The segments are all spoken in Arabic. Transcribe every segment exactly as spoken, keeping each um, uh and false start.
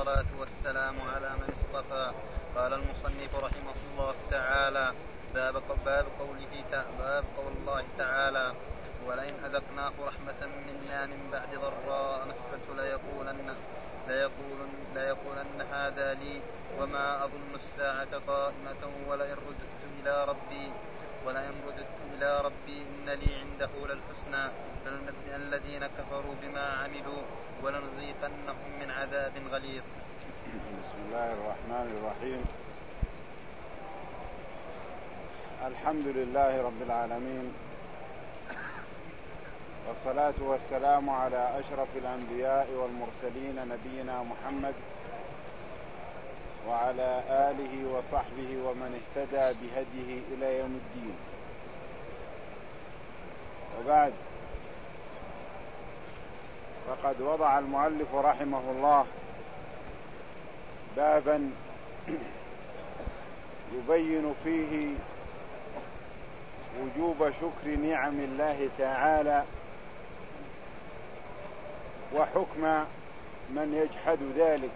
والصلاة والسلام على من اصطفى. قال المصنف رحمه الله تعالى: باب باب قوله باب قول الله تعالى: ولئن أذقناه رحمة منا من بعد ضراء مسته ليقولن ليقولن ليقولن هذا لي وما أظن الساعة قائمة ولئن رددت إلى ربي ولئن رددت إلى ربي إن لي عنده للحسنى فلننبئ الذين كفروا بما عملوا ولنذيقنهم من عذاب غليظ. بسم الله الرحمن الرحيم. الحمد لله رب العالمين، والصلاة والسلام على أشرف الأنبياء والمرسلين نبينا محمد وعلى آله وصحبه ومن اهتدى بهديه إلى يوم الدين. وبعد، فقد وضع المؤلف رحمه الله بابا يبين فيه وجوب شكر نعم الله تعالى وحكم من يجحد ذلك،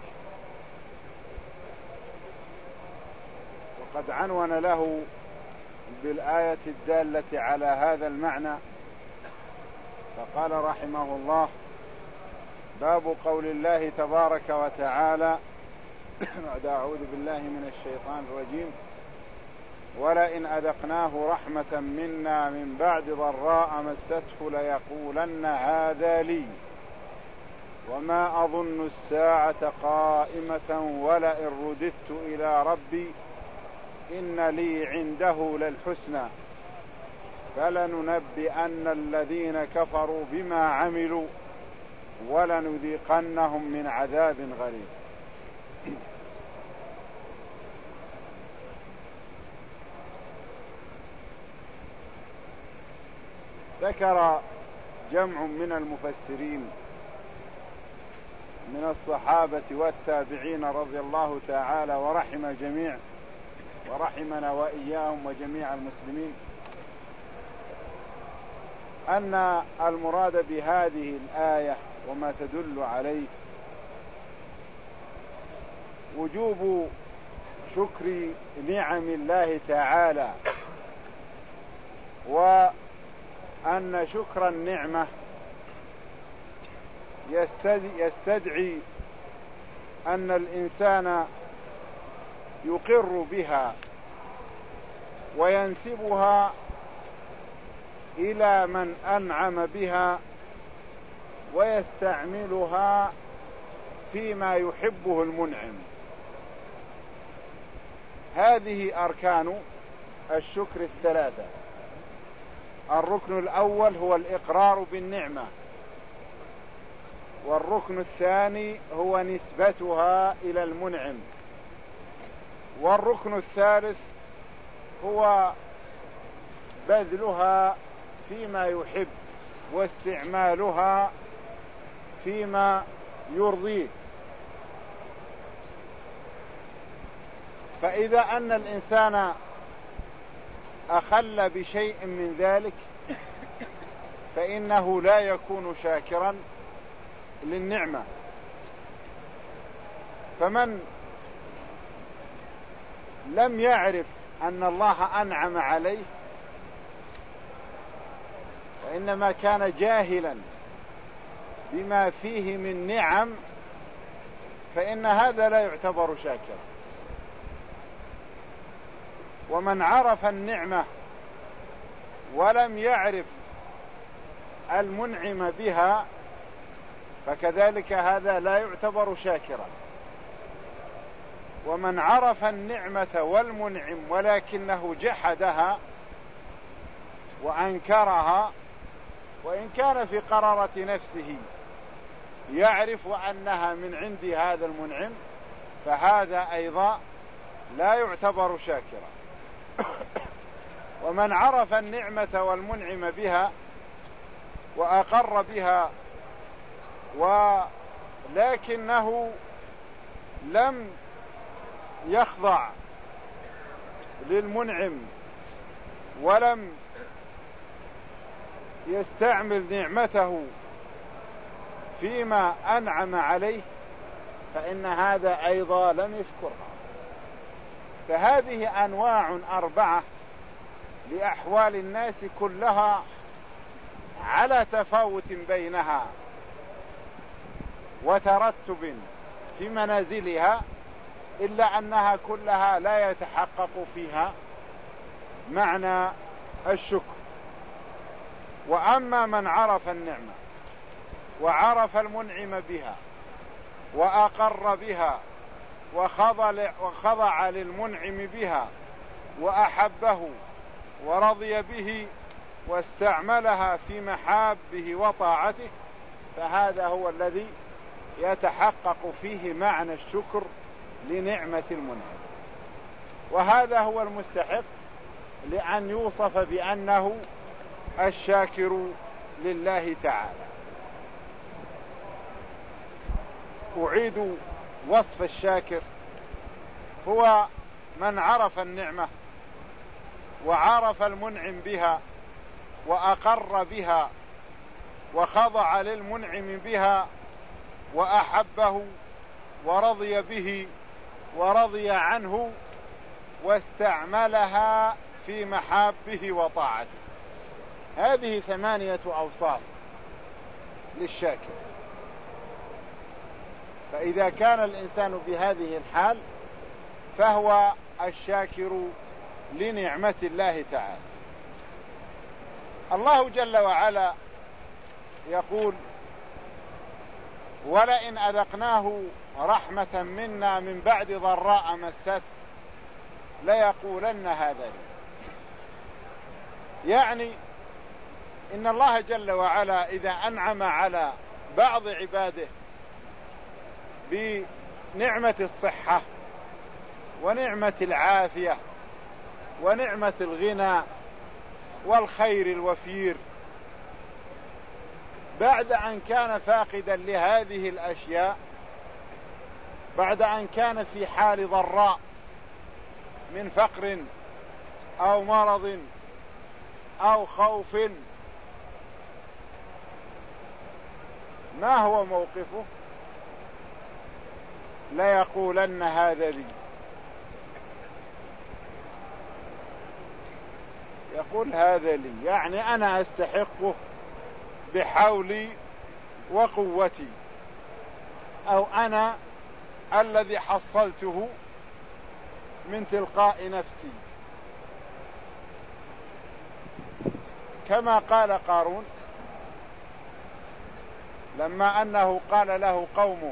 وقد عنون له بالآية الدالة على هذا المعنى، فقال رحمه الله: باب قول الله تبارك وتعالى بعد أعوذ بالله من الشيطان الرجيم: ولئن أذقناه رحمة منا من بعد ضراء مسته ليقولن هذا لي وما أظن الساعة قائمة ولئن رددت إلى ربي إن لي عنده للحسنى فلننبئن الذين كفروا بما عملوا ولنذيقنهم من عذاب غليظ. ذكر جمع من المفسرين من الصحابة والتابعين رضي الله تعالى ورحم الجميع ورحمنا وإياهم وجميع المسلمين أن المراد بهذه الآية وما تدل عليه وجوب شكر نعم الله تعالى، وأن شكر النعمة يستدعي أن الإنسان يقر بها وينسبها إلى من أنعم بها ويستعملها فيما يحبه المنعم. هذه أركان الشكر الثلاثة. الركن الأول هو الإقرار بالنعمة، والركن الثاني هو نسبتها إلى المنعم، والركن الثالث هو بذلها فيما يحب واستعمالها فيما يرضيه. فإذا أن الإنسان أخل بشيء من ذلك فإنه لا يكون شاكرا للنعمة. فمن لم يعرف أن الله أنعم عليه فإنما كان جاهلا بما فيه من نعم، فإن هذا لا يعتبر شاكرا. ومن عرف النعمة ولم يعرف المنعم بها فكذلك هذا لا يعتبر شاكرا. ومن عرف النعمة والمنعم ولكنه جحدها وأنكرها، وإن كان في قرارة نفسه يعرف أنها من عند هذا المنعم، فهذا أيضا لا يعتبر شاكرا. ومن عرف النعمة والمنعم بها وأقر بها ولكنه لم يخضع للمنعم ولم يستعمل نعمته فيما أنعم عليه، فإن هذا أيضا لم يذكرها. فهذه أنواع أربعة لأحوال الناس كلها على تفاوت بينها وترتب في منازلها، إلا أنها كلها لا يتحقق فيها معنى الشكر. وأما من عرف النعمة وعرف المنعم بها وأقر بها وخضع, وخضع للمنعم بها وأحبه ورضي به واستعملها في محابه وطاعته، فهذا هو الذي يتحقق فيه معنى الشكر لنعمة المنعم، وهذا هو المستحق لأن يوصف بأنه الشاكر لله تعالى. أعيد وصف الشاكر: هو من عرف النعمة وعرف المنعم بها وأقر بها وخضع للمنعم بها وأحبه ورضي به ورضي عنه واستعملها في محابه وطاعته. هذه ثمانية أوصاف للشاكر. فإذا كان الإنسان بهذه الحال فهو الشاكر لنعمة الله تعالى. الله جل وعلا يقول: ولئن أذقناه رحمة منا من بعد ضراء مسته ليقولن هذا لي. يعني إن الله جل وعلا إذا أنعم على بعض عباده بنعمة الصحة ونعمة العافية ونعمة الغنى والخير الوفير، بعد أن كان فاقدا لهذه الأشياء، بعد أن كان في حال ضراء من فقر أو مرض أو خوف، ما هو موقفه؟ ليقولن هذا لي. يقول هذا لي، يعني أنا أستحقه بحولي وقوتي، أو أنا الذي حصلته من تلقاء نفسي. كما قال قارون لما أنه قال له قومه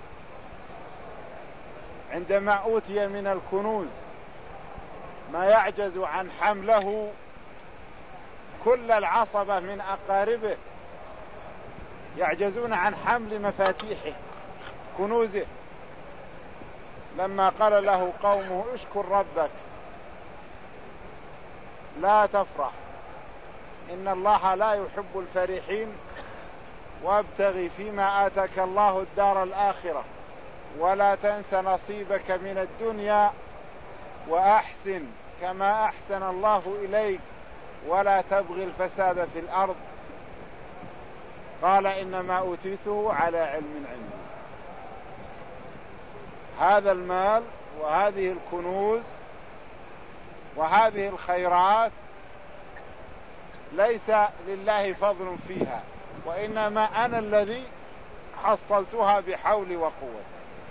عندما أوتي من الكنوز ما يعجز عن حمله كل العصبة من أقاربه، يعجزون عن حمل مفاتيحه كنوزه، لما قال له قومه: اشكر ربك لا تفرح إن الله لا يحب الفرحين وابتغي فيما آتاك الله الدار الآخرة ولا تنس نصيبك من الدنيا وأحسن كما أحسن الله إليك ولا تبغي الفساد في الأرض. قال: إنما أوتيته على علم عندي. هذا المال وهذه الكنوز وهذه الخيرات ليس لله فضل فيها، وإنما أنا الذي حصلتها بحولي وقوتي.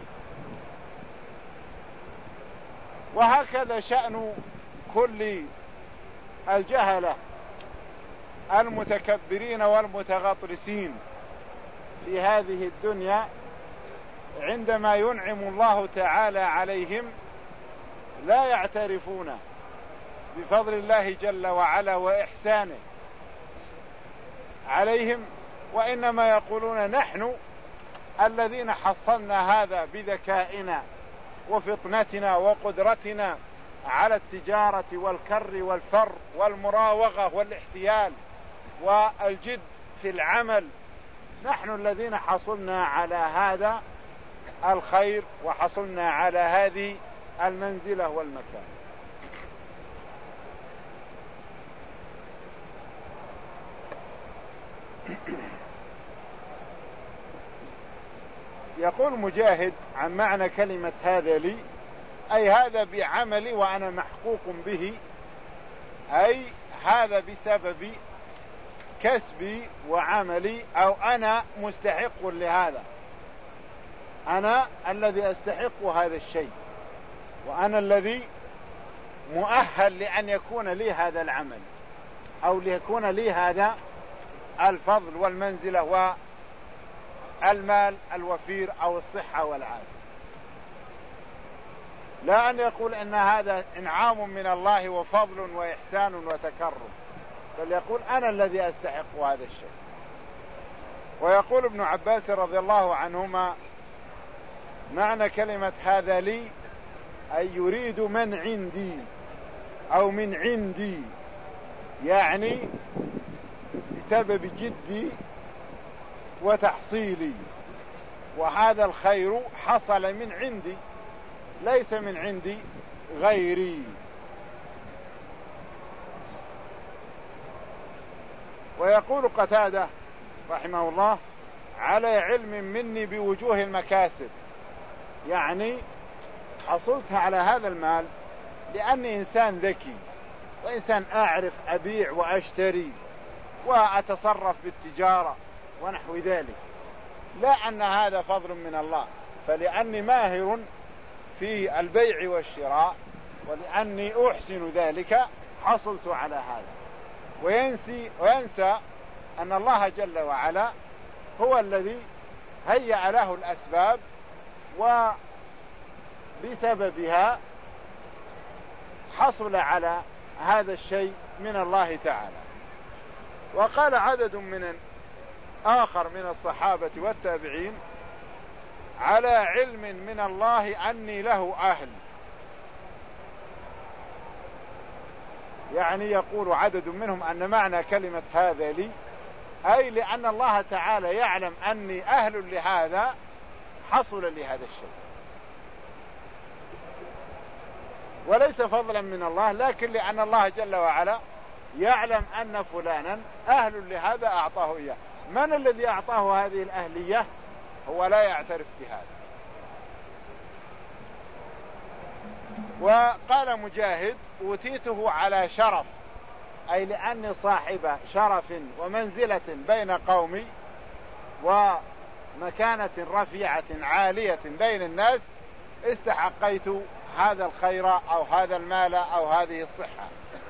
وهكذا شأن كل الجهلة المتكبرين والمتغطرسين في هذه الدنيا، عندما ينعم الله تعالى عليهم لا يعترفون بفضل الله جل وعلا وإحسانه عليهم، وإنما يقولون: نحن الذين حصلنا هذا بذكائنا وفطنتنا وقدرتنا على التجارة والكر والفر والمراوغة والاحتيال والجد في العمل، نحن الذين حصلنا على هذا الخير وحصلنا على هذه المنزلة والمكان. يقول مجاهد عن معنى كلمة هذا لي أي هذا بعملي وأنا محقوق به، أي هذا بسبب كسبي وعملي، أو أنا مستحق لهذا، أنا الذي أستحق هذا الشيء، وأنا الذي مؤهل لأن يكون لي هذا العمل، أو ليكون لي هذا الفضل والمنزلة والمال الوفير أو الصحة والعافية. لا أن يقول إن هذا إنعام من الله وفضل وإحسان وتكرم، بل يقول أنا الذي أستحق هذا الشيء. ويقول ابن عباس رضي الله عنهما معنى كلمة هذا لي أي يريد من عندي أو من عندي، يعني بسبب جدي وتحصيلي، وهذا الخير حصل من عندي ليس من عندي غيري. ويقول قتادة رحمه الله على علم مني بوجوه المكاسب، يعني حصلت على هذا المال لأني إنسان ذكي وإنسان أعرف أبيع وأشتري وأتصرف بالتجارة ونحو ذلك، لا أن هذا فضل من الله، فلأني ماهر في البيع والشراء ولأني أحسن ذلك حصلت على هذا. وينسي وينسى أن الله جل وعلا هو الذي هيأ له الأسباب وبسببها حصل على هذا الشيء من الله تعالى. وقال عدد من آخر من الصحابة والتابعين على علم من الله أني له أهل، يعني يقول عدد منهم أن معنى كلمة هذا لي أي لأن الله تعالى يعلم أني أهل لهذا حصل لهذا الشيء، وليس فضلا من الله، لكن لأن الله جل وعلا يعلم أن فلانا أهل لهذا أعطاه إياه. من الذي أعطاه هذه الأهلية؟ هو لا يعترف بهذا. وقال مجاهد أوتيته على شرف، أي لأني صاحب شرف ومنزلة بين قومي ومكانة رفيعة عالية بين الناس، استحقيت هذا الخير أو هذا المال أو هذه الصحة.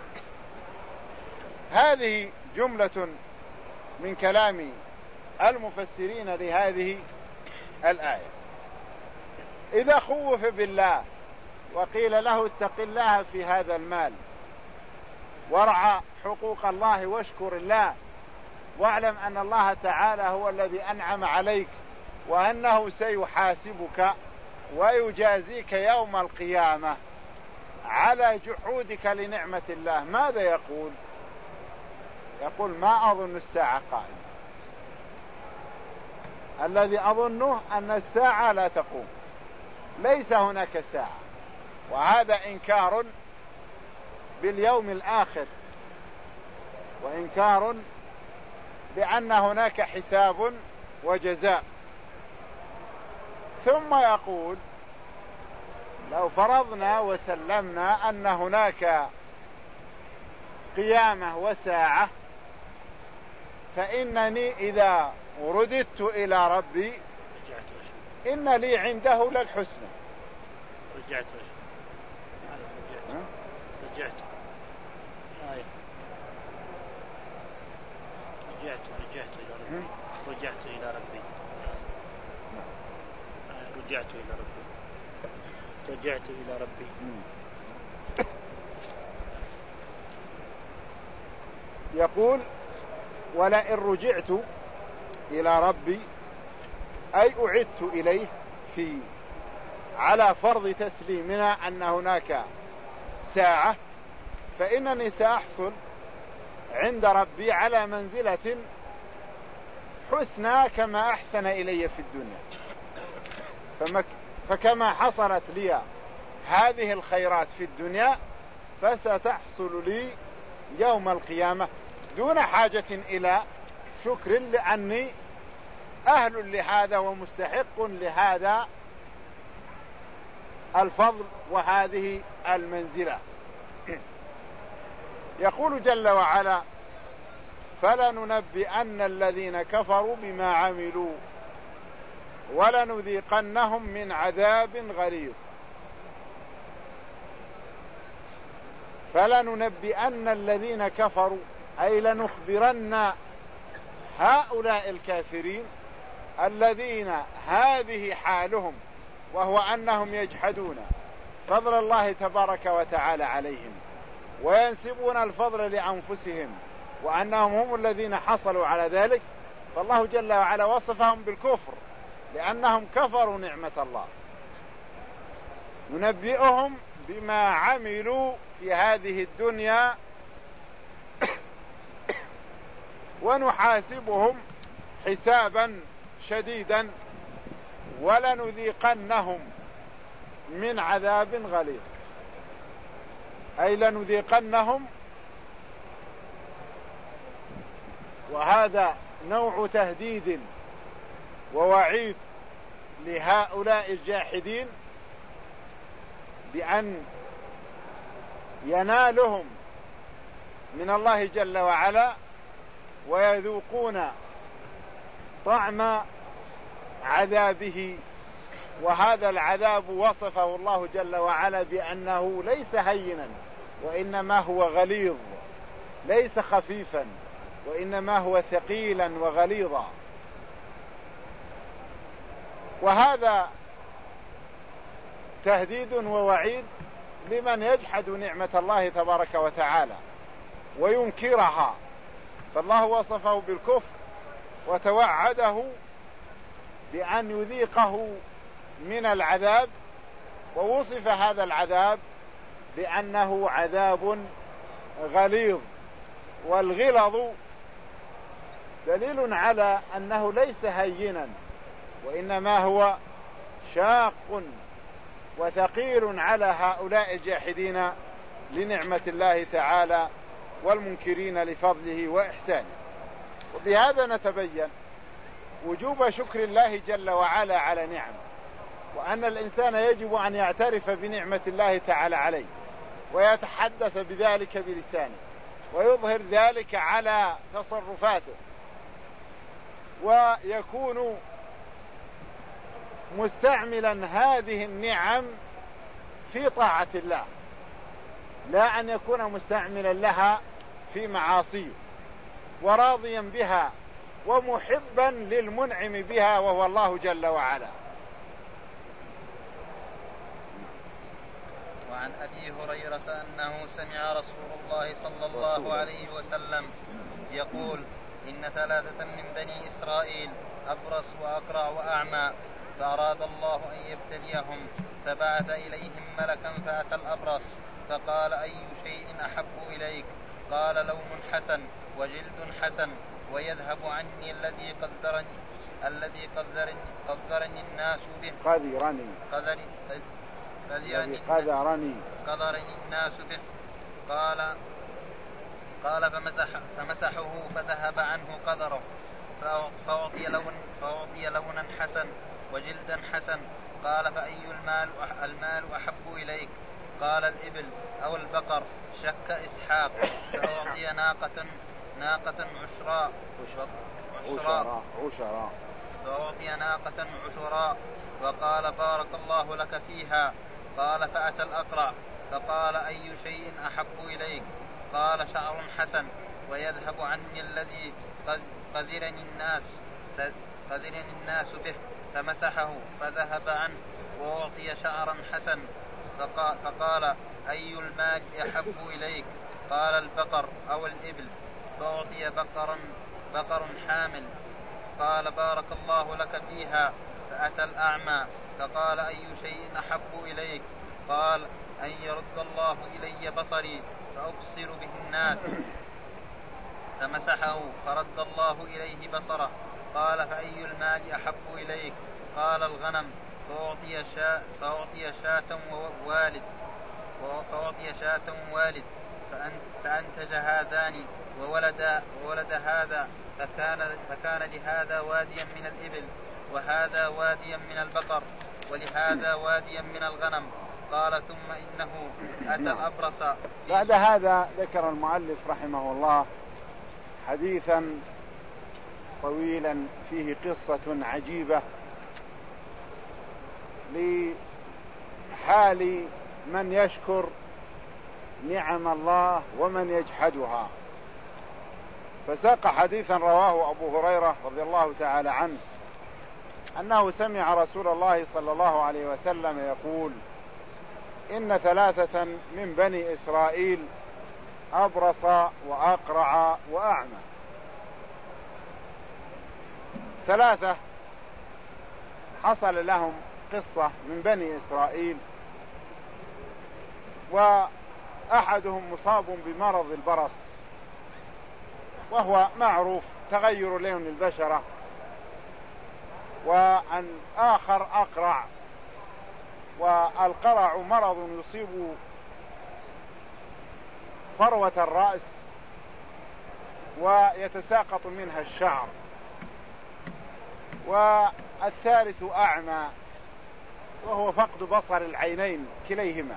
هذه جملة من كلام المفسرين لهذه الآية. إذا خوف بالله وقيل له اتق الله في هذا المال وارعى حقوق الله واشكر الله واعلم أن الله تعالى هو الذي أنعم عليك وأنه سيحاسبك ويجازيك يوم القيامة على جحودك لنعمة الله، ماذا يقول؟ يقول ما أظن الساعة قائمة، الذي أظنه أن الساعة لا تقوم، ليس هناك ساعة، وهذا إنكار باليوم الآخر وإنكار بأن هناك حساب وجزاء. ثم يقول لو فرضنا وسلمنا أن هناك قيامة وساعة، فإنني إذا رددت إلى ربي إن لي عنده للحسنى. رجعت رجعت رجعت رجعت إلى ربي رجعت إلى ربي رجعت إلى ربي رجعت إلى ربي. يقول ولئن رجعت إلى ربي أي أعدت إليه في على فرض تسليمنا أن هناك ساعة، فإنني سأحصل عند ربي على منزلة حسنى كما أحسن إلي في الدنيا. فكما حصلت لي هذه الخيرات في الدنيا فستحصل لي يوم القيامة دون حاجة إلى شكر، لأني أهل لهذا ومستحق لهذا الفضل وهذه المنزلة. يقول جل وعلا: فلننبئن الذين كفروا بما عملوا ولنذيقنهم من عذاب غليظ. فلننبئن الذين كفروا أي لنخبرن هؤلاء الكافرين الذين هذه حالهم، وهو أنهم يجحدون فضل الله تبارك وتعالى عليهم وينسبون الفضل لأنفسهم وأنهم هم الذين حصلوا على ذلك. فالله جل وعلا وصفهم بالكفر لأنهم كفروا نعمة الله. ننبئهم بما عملوا في هذه الدنيا ونحاسبهم حسابا شديدا ولنذيقنهم من عذاب غليظ، أي لنذيقنهم، وهذا نوع تهديد ووعيد لهؤلاء الجاحدين بأن ينالهم من الله جل وعلا ويذوقون طعم عذابه. وهذا العذاب وصفه الله جل وعلا بأنه ليس هينا وإنما هو غليظ، ليس خفيفا وإنما هو ثقيلا وغليظا. وهذا تهديد ووعيد لمن يجحد نعمة الله تبارك وتعالى وينكرها. فالله وصفه بالكفر وتوعده بأن يذيقه من العذاب، ووصف هذا العذاب بأنه عذاب غليظ. والغلظ دليل على أنه ليس هينا وإنما هو شاق وثقيل على هؤلاء الجاحدين لنعمة الله تعالى والمنكرين لفضله وإحسانه. وبهذا نتبين وجوب شكر الله جل وعلا على نعمه، وأن الإنسان يجب أن يعترف بنعمة الله تعالى عليه ويتحدث بذلك بلسانه ويظهر ذلك على تصرفاته، ويكون مستعملا هذه النعم في طاعة الله، لا أن يكون مستعملا لها في معاصيه، وراضيا بها ومحبا للمنعم بها وهو الله جل وعلا. وعن أبي هريرة أنه سمع رسول الله صلى الله عليه وسلم يقول: إن ثلاثة من بني إسرائيل أبرص وأقرع وأعمى، فأراد الله أن يبتليهم فبعث إليهم ملكا فأتى الأبرص فقال: أي شيء أحب إليك؟ قال: لون حسن وجلد حسن ويذهب عني الذي قدرني الذي قدرني, قدرني الناس به قدرني قدرني قدرني, قدرني, قدرني الناس به. قال قال فمسح فمسحه فذهب عنه قدره، فأعطي لون فأعطي لونا حسن وجلدا حسن. قال: فأي المال المال أحب إليك؟ قال: الإبل أو البقر؟ شك إسحاق. فأعطي ناقة ناقة عشراء عشراء عشراء فأعطي ناقة عشراء وقال: بارك الله لك فيها. قال: فأتى الأقرع فقال: أي شيء أحب إليك؟ قال: شعر حسن ويذهب عني الذي قذرني الناس قذرني الناس به. فمسحه فذهب عنه وأعطي شعرا حسن. فقال: أي المال أحب إليك؟ قال: البقر أو الإبل؟ فأعطي بقرا بقر حامل. قال: بارك الله لك فيها. فأتى الأعمى فقال: أي شيء أحب إليك؟ قال: أن يرد الله إلي بصري فأبصر به الناس. فمسحه فرد الله إليه بصره. قال: فأي المال أحب إليك؟ قال: الغنم. فأعطي شاة فأعطي شاة ووالد فأعطي شاة ووالد فأنتج هذان وولد وولد هذا. فكان, فكان لهذا واديا من الإبل وهذا واديا من البقر ولهذا واديا من الغنم. قال ثم إنه أتى الأبرص. بعد هذا ذكر المؤلف رحمه الله حديثا طويلا فيه قصة عجيبة لحال من يشكر نعم الله ومن يجحدها. فساق حديثا رواه أبو هريرة رضي الله تعالى عنه أنه سمع رسول الله صلى الله عليه وسلم يقول: إن ثلاثة من بني إسرائيل أبرص وأقرع وأعمى. ثلاثة حصل لهم قصة من بني إسرائيل، وأحدهم مصاب بمرض البرص، وهو معروف تغير لون البشرة، وعن آخر أقرع، والقرع مرض يصيب فروة الرأس ويتساقط منها الشعر، والثالث أعمى وهو فقد بصر العينين كليهما.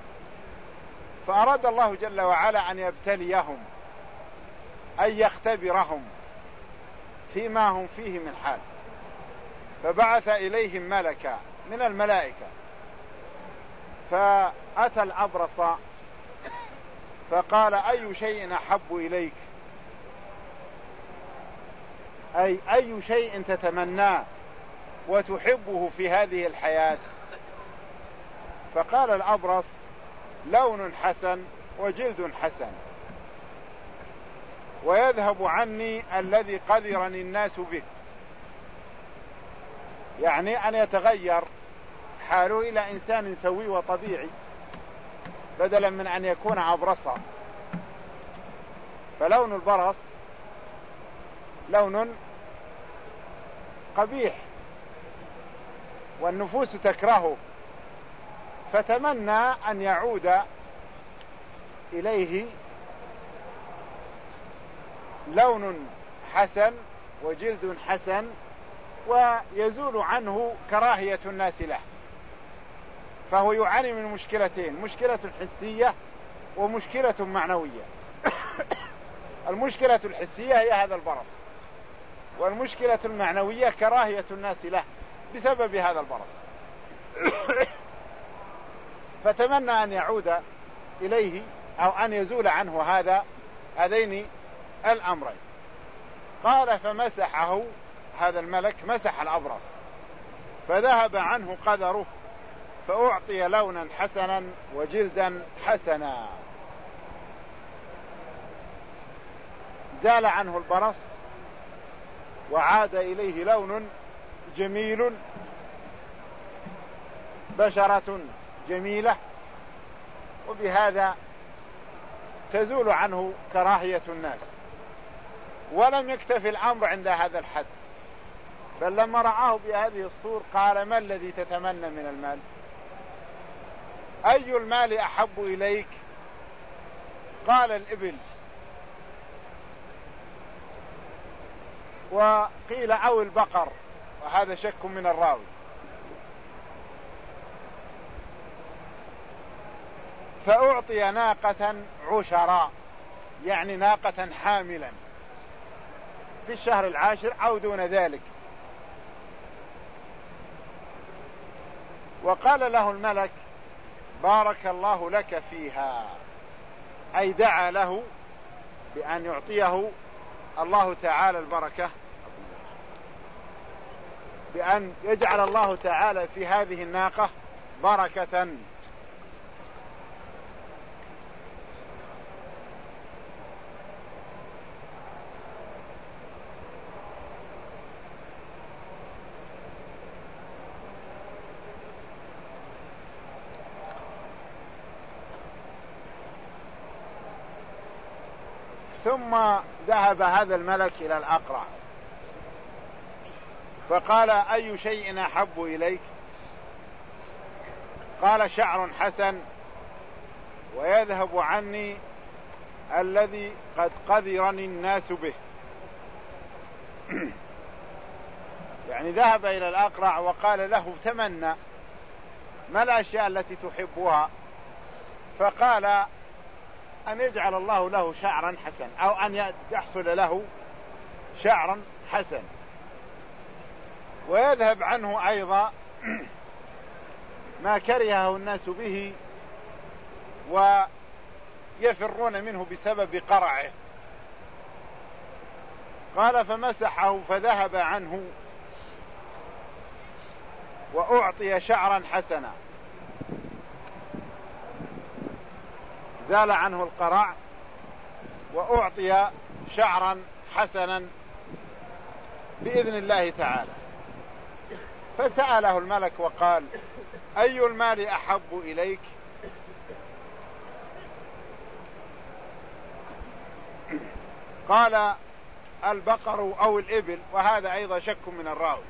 فأراد الله جل وعلا أن يبتليهم، أن يختبرهم فيما هم فيه من حال، فبعث إليهم ملكا من الملائكة، فأتى الأبرص فقال: أي شيء أحب إليك؟ أي أي شيء تتمناه وتحبه في هذه الحياة؟ فقال الأبرص: لون حسن وجلد حسن، ويذهب عني الذي قدرني الناس به، يعني أن يتغير حاله إلى إنسان سوي وطبيعي بدلا من أن يكون أبرصا. فلون البرص لون قبيح والنفوس تكرهه، فتمنى أن يعود إليه لون حسن وجلد حسن ويزول عنه كراهية الناس له. فهو يعاني من مشكلتين: مشكلة حسية ومشكلة معنوية. المشكلة الحسية هي هذا البرص، والمشكلة المعنوية كراهية الناس له بسبب هذا البرص. فتمنى أن يعود إليه أو أن يزول عنه هذا هذين الأمرين. قال: فمسحه هذا الملك، مسح الأبرص فذهب عنه قدره، فأعطي لونا حسنا وجلدا حسنا. زال عنه البرص وعاد إليه لون جميل، بشرة جميلة، وبهذا تزول عنه كراهية الناس. ولم يكتفي الأمر عند هذا الحد، بل لما رآه بهذه الصور قال: ما الذي تتمنى من المال؟ أي المال أحب إليك؟ قال: الإبل. وقيل: أو البقر، وهذا شك من الراوي. فأعطي ناقة عشراء، يعني ناقة حاملا في الشهر العاشر أو دون ذلك. وقال له الملك: بارك الله لك فيها، أي دعا له بأن يعطيه الله تعالى البركة، بأن يجعل الله تعالى في هذه الناقة بركة. ثم ذهب هذا الملك إلى الأقرع فقال: أي شيء أحب إليك؟ قال: شعر حسن، ويذهب عني الذي قد قذرني الناس به. يعني ذهب إلى الأقرع وقال له تمنى ما الأشياء التي تحبها، فقال أن يجعل الله له شعرا حسن أو أن يحصل له شعرا حسن، ويذهب عنه أيضا ما كرهه الناس به ويفرون منه بسبب قرعه. قال فمسحه فذهب عنه وأعطي شعرا حسنا، زال عنه القرع وأعطي شعرا حسنا بإذن الله تعالى. فسأله الملك وقال أي المال أحب إليك؟ قال البقر أو الإبل، وهذا أيضا شك من الراوي.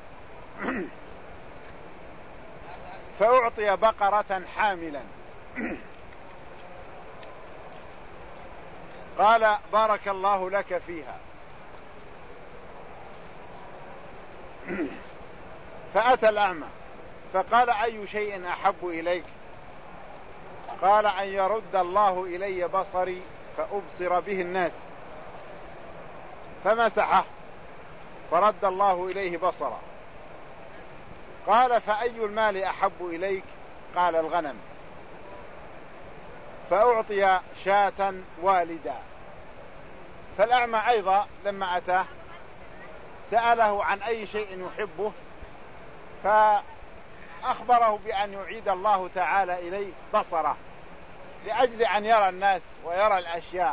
فأعطي بقرة حاملا. قال بارك الله لك فيها. فأتى الأعمى فقال أي شيء أحب إليك؟ قال أن يرد الله إلي بصري فأبصر به الناس. فمسحه فرد الله إليه بصره. قال فأي المال أحب إليك؟ قال الغنم. فأعطي شاة والدا. فالأعمى أيضا لما أتاه سأله عن أي شيء يحبه، فأخبره بأن يعيد الله تعالى إليه بصره لأجل أن يرى الناس ويرى الأشياء.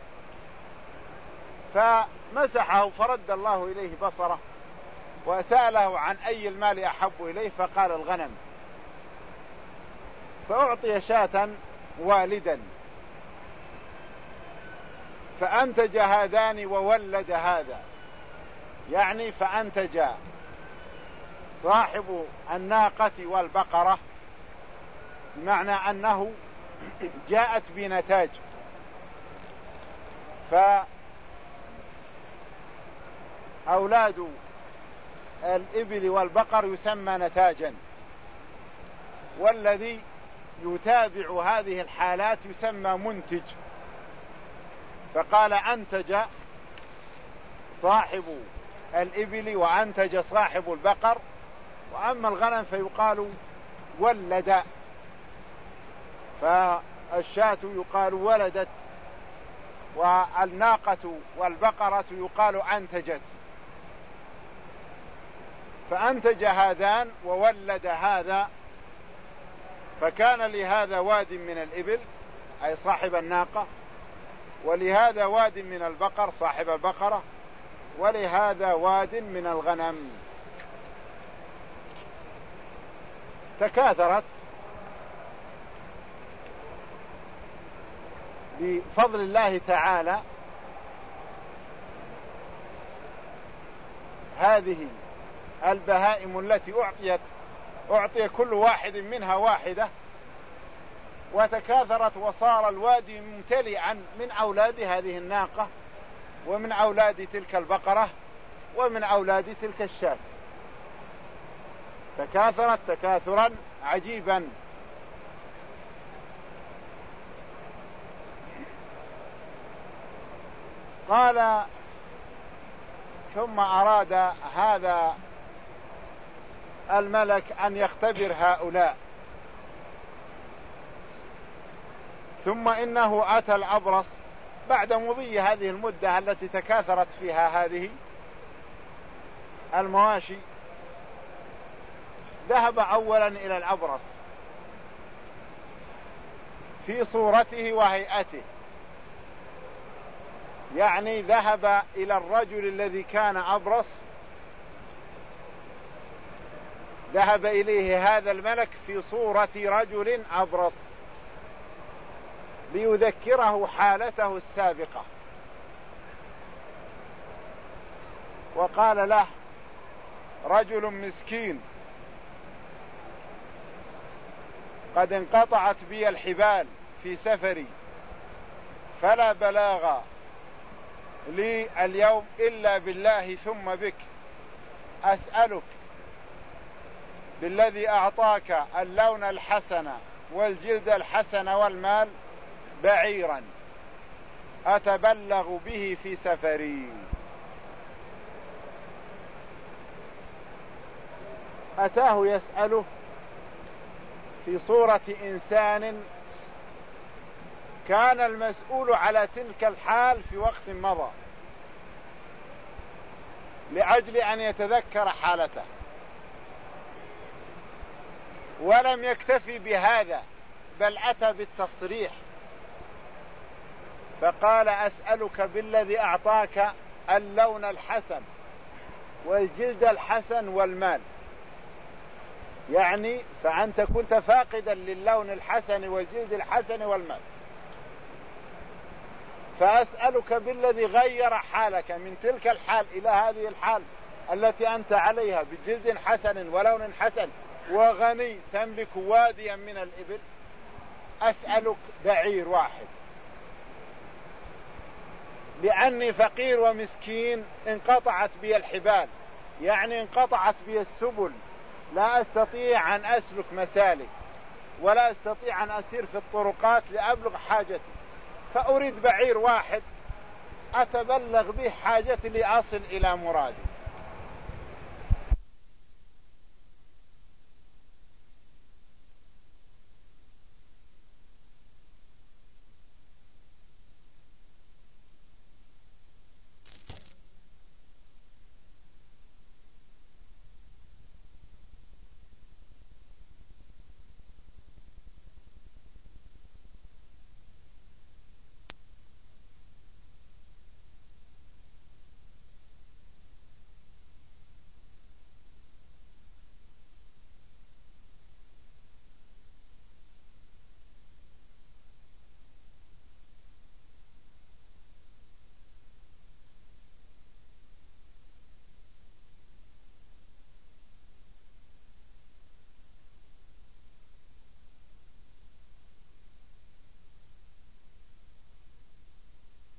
فمسحه فرد الله إليه بصره، وسأله عن أي المال أحب إليه فقال الغنم. فأعطي شاة والدا. فأنتج هذان وولد هذا، يعني فأنتج صاحب الناقة والبقرة، بمعنى أنه جاءت بنتاج. فأولاد الإبل والبقر يسمى نتاجا، والذي يتابع هذه الحالات يسمى منتج. فقال أنتج صاحب الإبل وأنتج صاحب البقر، وأما الغنم فيقال ولد. فالشاة يقال ولدت، والناقة والبقرة يقال أنتجت. فأنتج هذان وولد هذا، فكان لهذا واد من الإبل أي صاحب الناقة، ولهذا واد من البقر صاحب البقرة، ولهذا واد من الغنم. تكاثرت بفضل الله تعالى هذه البهائم التي أعطيت أعطي كل واحد منها واحدة، وتكاثرت وصار الوادي ممتلئا من أولاد هذه الناقة ومن أولاد تلك البقرة ومن أولاد تلك الشاة. تكاثرت تكاثرا عجيبا. قال ثم أراد هذا الملك أن يختبر هؤلاء، ثم إنه أتى الأبرص بعد مضي هذه المدة التي تكاثرت فيها هذه المواشي. ذهب أولا إلى الأبرص في صورته وهيئته، يعني ذهب إلى الرجل الذي كان أبرص، ذهب إليه هذا الملك في صورة رجل أبرص ليذكره حالته السابقة. وقال له رجل مسكين قد انقطعت بي الحبال في سفري فلا بلاغ لي اليوم إلا بالله ثم بك، أسألك بالذي أعطاك اللون الحسن والجلد الحسن والمال بعيرا أتبلغ به في سفري. أتاه يسأله في صورة إنسان كان المسؤول على تلك الحال في وقت مضى لأجل أن يتذكر حالته، ولم يكتفي بهذا بل أتى بالتصريح فقال أسألك بالذي أعطاك اللون الحسن والجلد الحسن والمال، يعني فأنت كنت فاقدا للون الحسن والجلد الحسن والمال، فأسألك بالذي غير حالك من تلك الحال إلى هذه الحال التي أنت عليها بجلد حسن ولون حسن وغني تملك واديا من الإبل، أسألك بعير واحد لأني فقير ومسكين انقطعت بي الحبال، يعني انقطعت بي السبل، لا أستطيع أن أسلك مسالك ولا أستطيع أن أسير في الطرقات لأبلغ حاجتي، فأريد بعير واحد أتبلغ به حاجتي لأصل إلى مرادي.